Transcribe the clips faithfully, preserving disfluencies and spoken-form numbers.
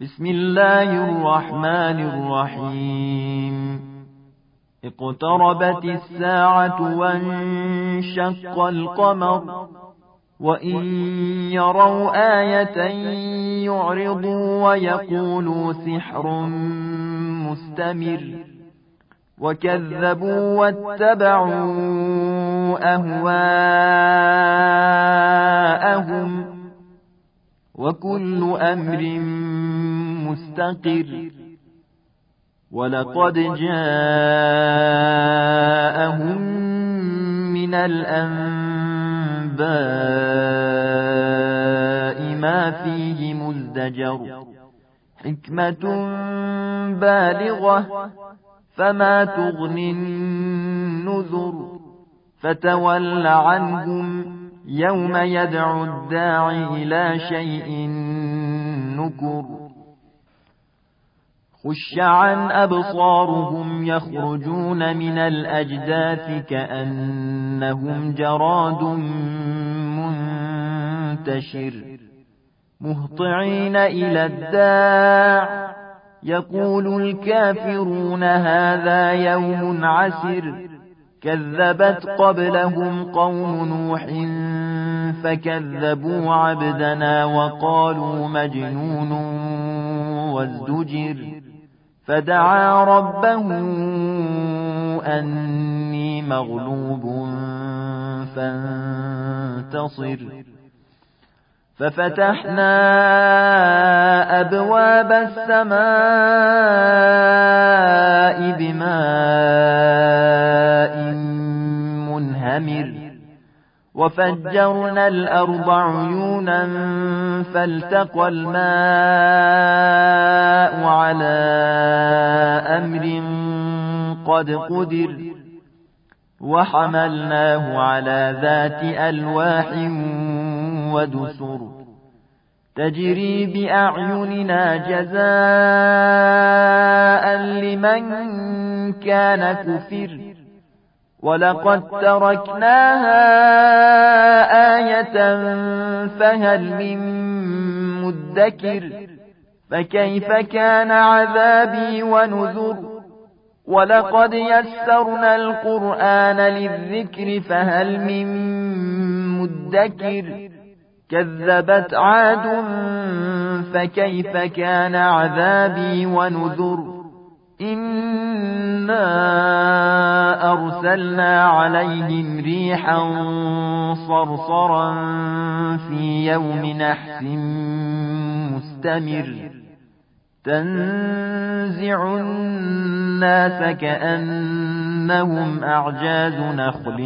بسم الله الرحمن الرحيم اقتربت الساعة وانشق القمر وإن يروا آية يعرضوا ويقولوا سحر مستمر وكذبوا واتبعوا أهواءهم وكل أمر مستقر ولقد جاءهم من الأنباء ما فيه مزدجر حكمة بالغة فما تغني النذر فتول عنهم يوم يدعو الداعي إلى شيء نكر خش عن أبصارهم يخرجون من الأجداث كأنهم جراد منتشر مهطعين إلى الداع يقول الكافرون هذا يوم عسر كذبت قبلهم قوم نوح فكذبوا عبدنا وقالوا مجنون وازدجر فدعا ربه أني مغلوب فانتصر ففتحنا أبواب السماء بماء منهمر وفجرنا الأرض عيونا فالتقى الماء على أمر قد قدر وحملناه على ذات ألواح ودسر تجري بأعيننا جزاء لمن كان كفر ولقد تركناها آية فهل من مدكر فكيف كان عذابي ونذر ولقد يسرنا القرآن للذكر فهل من مدكر كذبت عاد فكيف كان عذابي ونذر إنا أرسلنا عليهم ريحا صرصرا في يوم نحس مستمر تنزع الناس كأنهم أعجاز نخل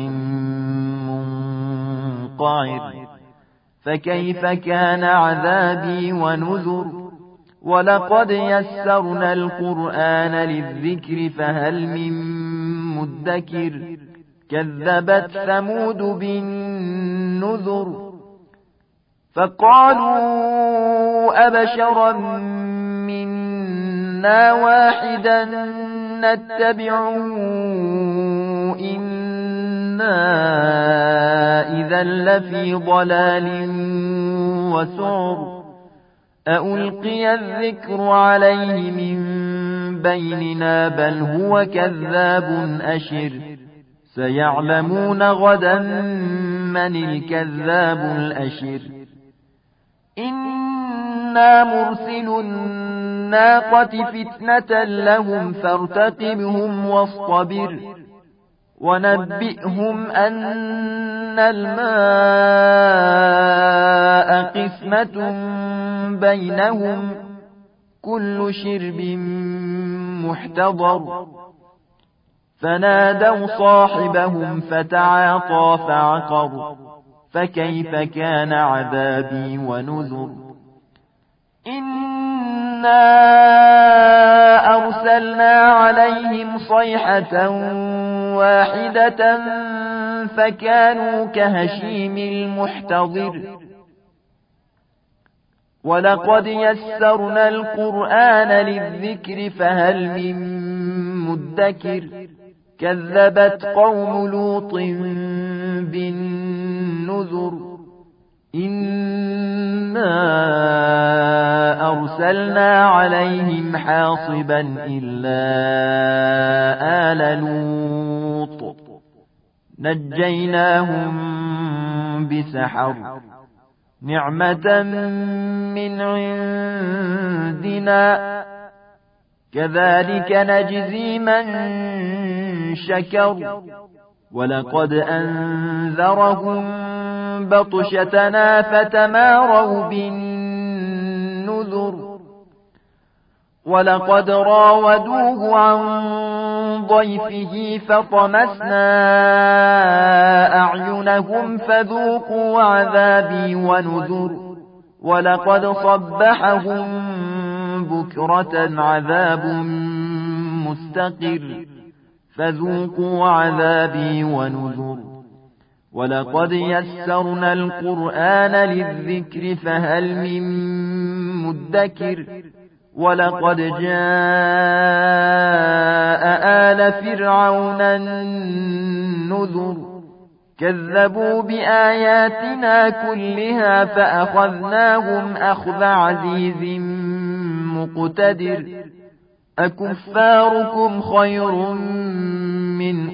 منقعر فكيف كان عذابي ونذر ولقد يسرنا القرآن للذكر فهل من مدكر كذبت ثمود بالنذر فقالوا أبشرا منا واحدا نتبعه إنا إذا لفي ضلال وسعر أألقي الذكر عليه من بيننا بل هو كذاب أشر سيعلمون غدا من الكذاب الأشر إنا مرسل الناقة فتنة لهم فارتقبهم واصطبر ونبئهم أن الماء قسمة بينهم كل شرب محتضر فنادوا صاحبهم فتعاطى فعقر فكيف كان عذابي ونذر إنا أرسلنا عليهم صيحة واحدة فكانوا كهشيم المحتضر ولقد يسرنا القرآن للذكر فهل من مدكر كذبت قوم لوط بالنذر إنا أرسلنا عليهم حاصبا إلا آل لوط نجيناهم بسحر نعمة من عندنا كذلك نجزي من شكر ولقد أنذرهم بطشتنا فتماروا بالنذر ولقد راودوه عن ضيفه فطمسنا أعينهم فذوقوا عذابي ونذر ولقد صبحهم بكرة عذاب مستقر فذوقوا عذابي ونذر ولقد يسرنا القرآن للذكر فهل من مدكر ولقد جاء آل فرعون النذر كذبوا بآياتنا كلها فأخذناهم أخذ عزيز مقتدر أكفاركم خير من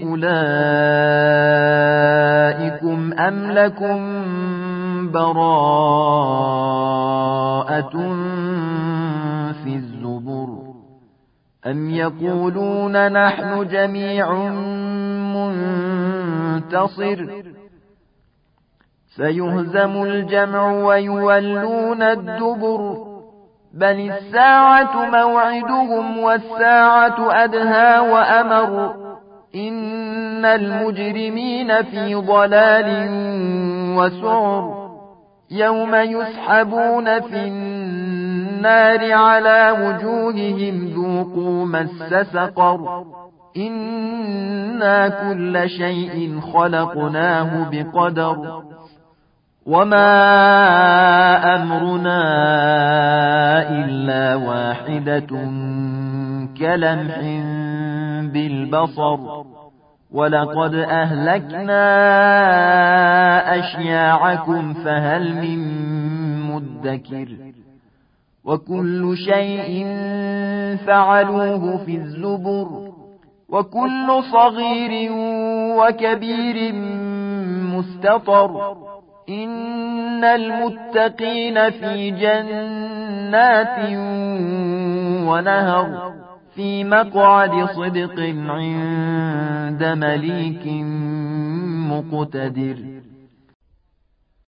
أولئكم أم لكم براءة في الزبر أم يقولون نحن جميع منتصر سيهزم الجمع ويولون الدبر بل الساعة موعدهم والساعة أدهى وأمر إن المجرمين في ضلال وسعر يوم يسحبون في النار على وجوههم ذوقوا مس سقر إنا كل شيء خلقناه بقدر وما أمرنا إلا واحدة كلمح بالبصر ولقد أهلكنا أشياعكم فهل من مدكر وكل شيء فعلوه في الزبر وكل صغير وكبير مستطر إن المتقين في جنات ونهر في مقعد صدق عند مليك مقتدر